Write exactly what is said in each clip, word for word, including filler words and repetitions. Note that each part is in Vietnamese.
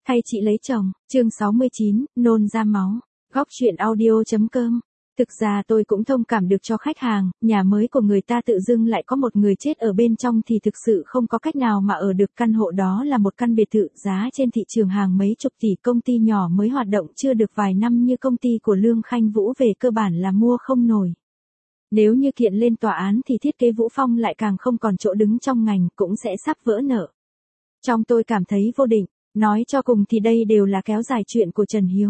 Thay chị lấy chồng, chương sáu mươi chín, nôn ra máu. Góc chuyện audio chấm com. Thực ra tôi cũng thông cảm được cho khách hàng, nhà mới của người ta tự dưng lại có một người chết ở bên trong thì thực sự không có cách nào mà ở được. Căn hộ đó là một căn biệt thự giá trên thị trường hàng mấy chục tỷ, công ty nhỏ mới hoạt động chưa được vài năm như công ty của Lương Khanh Vũ về cơ bản là mua không nổi. Nếu như kiện lên tòa án thì thiết kế Vũ Phong lại càng không còn chỗ đứng trong ngành, cũng sẽ sắp vỡ nợ. Trong tôi cảm thấy vô định. Nói cho cùng thì đây đều là kéo dài chuyện của Trần Hiếu.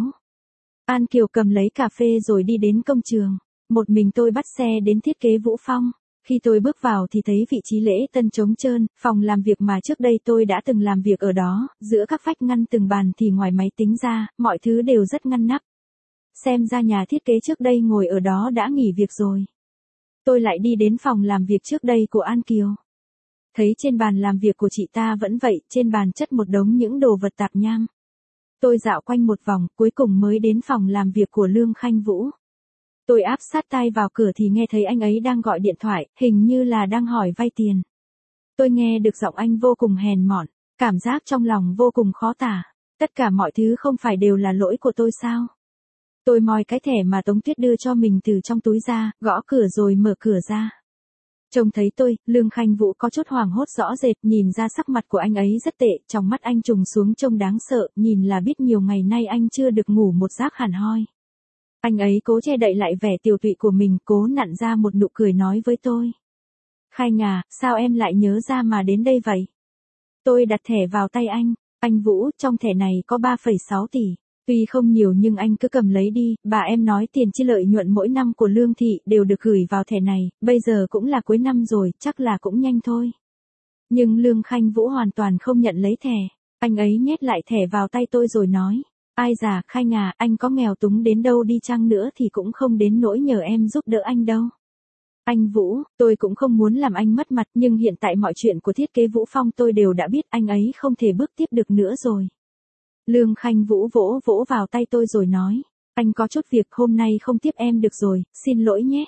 An Kiều cầm lấy cà phê rồi đi đến công trường. Một mình tôi bắt xe đến thiết kế Vũ Phong. Khi tôi bước vào thì thấy vị trí lễ tân trống trơn, phòng làm việc mà trước đây tôi đã từng làm việc ở đó, giữa các vách ngăn từng bàn thì ngoài máy tính ra, mọi thứ đều rất ngăn nắp. Xem ra nhà thiết kế trước đây ngồi ở đó đã nghỉ việc rồi. Tôi lại đi đến phòng làm việc trước đây của An Kiều. Thấy trên bàn làm việc của chị ta vẫn vậy, trên bàn chất một đống những đồ vật tạp nham. Tôi dạo quanh một vòng, cuối cùng mới đến phòng làm việc của Lương Khanh Vũ. Tôi áp sát tai vào cửa thì nghe thấy anh ấy đang gọi điện thoại, hình như là đang hỏi vay tiền. Tôi nghe được giọng anh vô cùng hèn mọn, cảm giác trong lòng vô cùng khó tả. Tất cả mọi thứ không phải đều là lỗi của tôi sao? Tôi moi cái thẻ mà Tống Tuyết đưa cho mình từ trong túi ra, gõ cửa rồi mở cửa ra. Trông thấy tôi, Lương Khanh Vũ có chút hoảng hốt rõ rệt, nhìn ra sắc mặt của anh ấy rất tệ, trong mắt anh trùng xuống trông đáng sợ, nhìn là biết nhiều ngày nay anh chưa được ngủ một giấc hẳn hoi. Anh ấy cố che đậy lại vẻ tiều tụy của mình, cố nặn ra một nụ cười nói với tôi. Khanh à, sao em lại nhớ ra mà đến đây vậy? Tôi đặt thẻ vào tay anh, anh Vũ, trong thẻ này có ba phẩy sáu tỷ. Tuy không nhiều nhưng anh cứ cầm lấy đi, bà em nói tiền chi lợi nhuận mỗi năm của Lương Thị đều được gửi vào thẻ này, bây giờ cũng là cuối năm rồi, chắc là cũng nhanh thôi. Nhưng Lương Khanh Vũ hoàn toàn không nhận lấy thẻ, anh ấy nhét lại thẻ vào tay tôi rồi nói, ai già Khanh à, anh có nghèo túng đến đâu đi chăng nữa thì cũng không đến nỗi nhờ em giúp đỡ anh đâu. Anh Vũ, tôi cũng không muốn làm anh mất mặt nhưng hiện tại mọi chuyện của thiết kế Vũ Phong tôi đều đã biết, anh ấy không thể bước tiếp được nữa rồi. Lương Khanh Vũ vỗ vỗ vào tay tôi rồi nói, anh có chút việc hôm nay không tiếp em được rồi, xin lỗi nhé.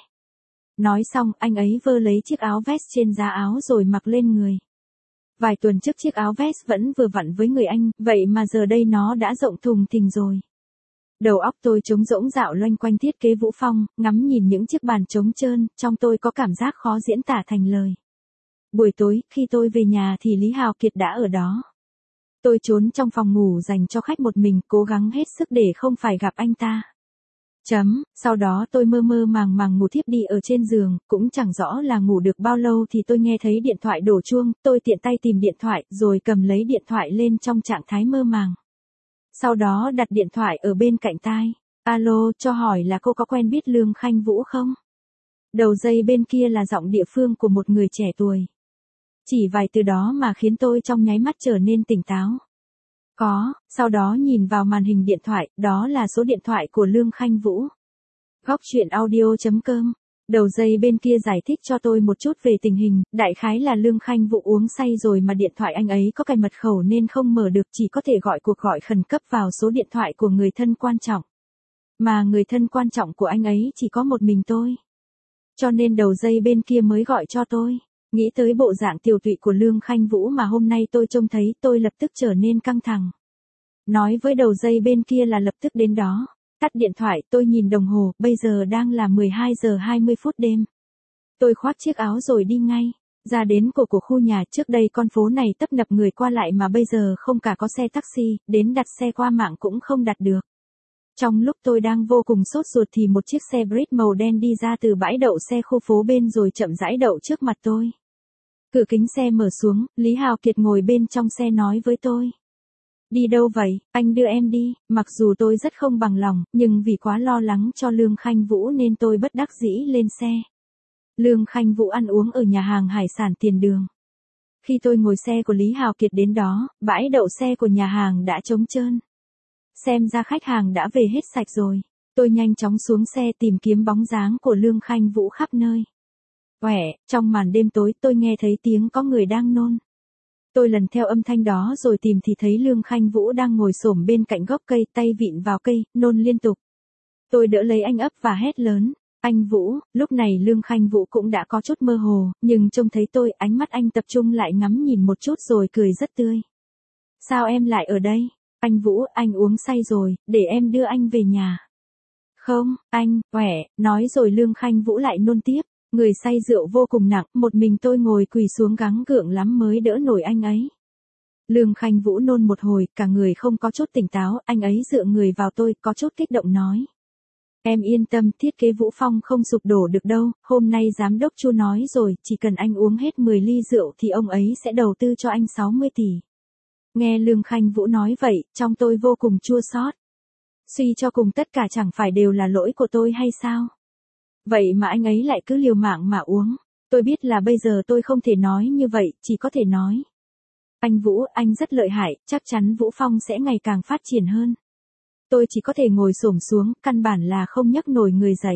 Nói xong anh ấy vơ lấy chiếc áo vest trên giá áo rồi mặc lên người. Vài tuần trước chiếc áo vest vẫn vừa vặn với người anh, vậy mà giờ đây nó đã rộng thùng thình rồi. Đầu óc tôi trống rỗng dạo loanh quanh thiết kế Vũ Phong, ngắm nhìn những chiếc bàn trống trơn, trong tôi có cảm giác khó diễn tả thành lời. Buổi tối, khi tôi về nhà thì Lý Hào Kiệt đã ở đó. Tôi trốn trong phòng ngủ dành cho khách một mình, cố gắng hết sức để không phải gặp anh ta. Chấm, sau đó tôi mơ mơ màng màng ngủ thiếp đi ở trên giường, cũng chẳng rõ là ngủ được bao lâu thì tôi nghe thấy điện thoại đổ chuông, tôi tiện tay tìm điện thoại rồi cầm lấy điện thoại lên trong trạng thái mơ màng. Sau đó đặt điện thoại ở bên cạnh tai. Alo, cho hỏi là cô có quen biết Lương Khanh Vũ không? Đầu dây bên kia là giọng địa phương của một người trẻ tuổi. Chỉ vài từ đó mà khiến tôi trong nháy mắt trở nên tỉnh táo. Có, sau đó nhìn vào màn hình điện thoại, đó là số điện thoại của Lương Khanh Vũ. Góc chuyện audio chấm com. Đầu dây bên kia giải thích cho tôi một chút về tình hình, đại khái là Lương Khanh Vũ uống say rồi mà điện thoại anh ấy có cài mật khẩu nên không mở được, chỉ có thể gọi cuộc gọi khẩn cấp vào số điện thoại của người thân quan trọng. Mà người thân quan trọng của anh ấy chỉ có một mình tôi. Cho nên đầu dây bên kia mới gọi cho tôi. Nghĩ tới bộ dạng tiều tụy của Lương Khanh Vũ mà hôm nay tôi trông thấy, tôi lập tức trở nên căng thẳng. Nói với đầu dây bên kia là lập tức đến đó. Tắt điện thoại, tôi nhìn đồng hồ, bây giờ đang là mười hai giờ hai mươi phút đêm. Tôi khoác chiếc áo rồi đi ngay. Ra đến cổ của khu nhà, trước đây con phố này tấp nập người qua lại mà bây giờ không cả có xe taxi, đến đặt xe qua mạng cũng không đặt được. Trong lúc tôi đang vô cùng sốt ruột thì một chiếc xe Brit màu đen đi ra từ bãi đậu xe khu phố bên rồi chậm rãi đậu trước mặt tôi. Cửa kính xe mở xuống, Lý Hào Kiệt ngồi bên trong xe nói với tôi. Đi đâu vậy, anh đưa em đi, mặc dù tôi rất không bằng lòng, nhưng vì quá lo lắng cho Lương Khanh Vũ nên tôi bất đắc dĩ lên xe. Lương Khanh Vũ ăn uống ở nhà hàng hải sản Tiền Đường. Khi tôi ngồi xe của Lý Hào Kiệt đến đó, bãi đậu xe của nhà hàng đã trống trơn. Xem ra khách hàng đã về hết sạch rồi. Tôi nhanh chóng xuống xe tìm kiếm bóng dáng của Lương Khanh Vũ khắp nơi. Quẻ, trong màn đêm tối tôi nghe thấy tiếng có người đang nôn. Tôi lần theo âm thanh đó rồi tìm thì thấy Lương Khanh Vũ đang ngồi xổm bên cạnh gốc cây, tay vịn vào cây, nôn liên tục. Tôi đỡ lấy anh ấp và hét lớn. Anh Vũ, lúc này Lương Khanh Vũ cũng đã có chút mơ hồ, nhưng trông thấy tôi, ánh mắt anh tập trung lại ngắm nhìn một chút rồi cười rất tươi. Sao em lại ở đây? Anh Vũ, anh uống say rồi, để em đưa anh về nhà. Không, anh, khỏe, nói rồi Lương Khanh Vũ lại nôn tiếp. Người say rượu vô cùng nặng, một mình tôi ngồi quỳ xuống gắng gượng lắm mới đỡ nổi anh ấy. Lương Khanh Vũ nôn một hồi, cả người không có chút tỉnh táo, anh ấy dựa người vào tôi, có chút kích động nói. Em yên tâm, thiết kế Vũ Phong không sụp đổ được đâu, hôm nay giám đốc Chu nói rồi, chỉ cần anh uống hết mười ly rượu thì ông ấy sẽ đầu tư cho anh sáu mươi tỷ. Nghe Lương Khanh Vũ nói vậy, trong tôi vô cùng chua xót. Suy cho cùng tất cả chẳng phải đều là lỗi của tôi hay sao? Vậy mà anh ấy lại cứ liều mạng mà uống. Tôi biết là bây giờ tôi không thể nói như vậy, chỉ có thể nói. Anh Vũ, anh rất lợi hại, chắc chắn Vũ Phong sẽ ngày càng phát triển hơn. Tôi chỉ có thể ngồi xổm xuống, căn bản là không nhấc nổi người dậy.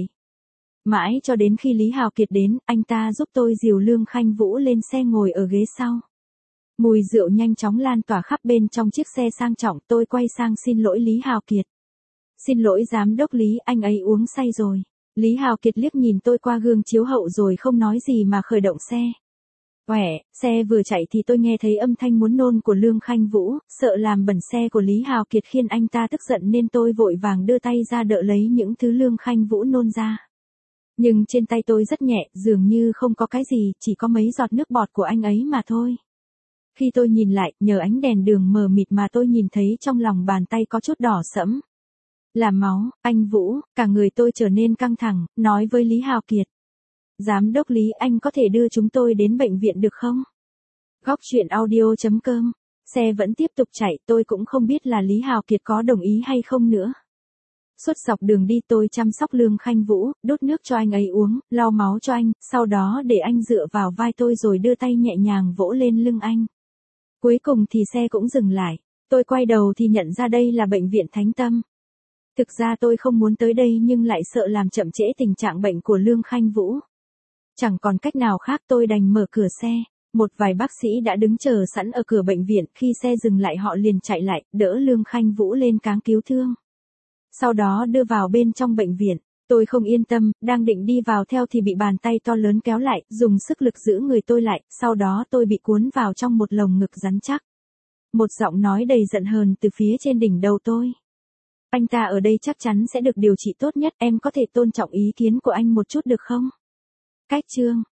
Mãi cho đến khi Lý Hào Kiệt đến, anh ta giúp tôi dìu Lương Khanh Vũ lên xe ngồi ở ghế sau. Mùi rượu nhanh chóng lan tỏa khắp bên trong chiếc xe sang trọng, tôi quay sang xin lỗi Lý Hào Kiệt. Xin lỗi giám đốc Lý, anh ấy uống say rồi. Lý Hào Kiệt liếc nhìn tôi qua gương chiếu hậu rồi không nói gì mà khởi động xe. Quẻ, xe vừa chạy thì tôi nghe thấy âm thanh muốn nôn của Lương Khanh Vũ, sợ làm bẩn xe của Lý Hào Kiệt khiến anh ta tức giận nên tôi vội vàng đưa tay ra đỡ lấy những thứ Lương Khanh Vũ nôn ra. Nhưng trên tay tôi rất nhẹ, dường như không có cái gì, chỉ có mấy giọt nước bọt của anh ấy mà thôi. Khi tôi nhìn lại, nhờ ánh đèn đường mờ mịt mà tôi nhìn thấy trong lòng bàn tay có chút đỏ sẫm. Là máu, anh Vũ, cả người tôi trở nên căng thẳng, nói với Lý Hào Kiệt. Giám đốc Lý, anh có thể đưa chúng tôi đến bệnh viện được không? Góc truyện audio chấm com. Xe vẫn tiếp tục chạy, tôi cũng không biết là Lý Hào Kiệt có đồng ý hay không nữa. Suốt dọc đường đi tôi chăm sóc Lương Khanh Vũ, đốt nước cho anh ấy uống, lau máu cho anh, sau đó để anh dựa vào vai tôi rồi đưa tay nhẹ nhàng vỗ lên lưng anh. Cuối cùng thì xe cũng dừng lại. Tôi quay đầu thì nhận ra đây là bệnh viện Thánh Tâm. Thực ra tôi không muốn tới đây nhưng lại sợ làm chậm trễ tình trạng bệnh của Lương Khanh Vũ. Chẳng còn cách nào khác tôi đành mở cửa xe. Một vài bác sĩ đã đứng chờ sẵn ở cửa bệnh viện, khi xe dừng lại họ liền chạy lại, đỡ Lương Khanh Vũ lên cáng cứu thương. Sau đó đưa vào bên trong bệnh viện. Tôi không yên tâm, đang định đi vào theo thì bị bàn tay to lớn kéo lại, dùng sức lực giữ người tôi lại, sau đó tôi bị cuốn vào trong một lồng ngực rắn chắc. Một giọng nói đầy giận hờn từ phía trên đỉnh đầu tôi. Anh ta ở đây chắc chắn sẽ được điều trị tốt nhất, em có thể tôn trọng ý kiến của anh một chút được không? Cách chương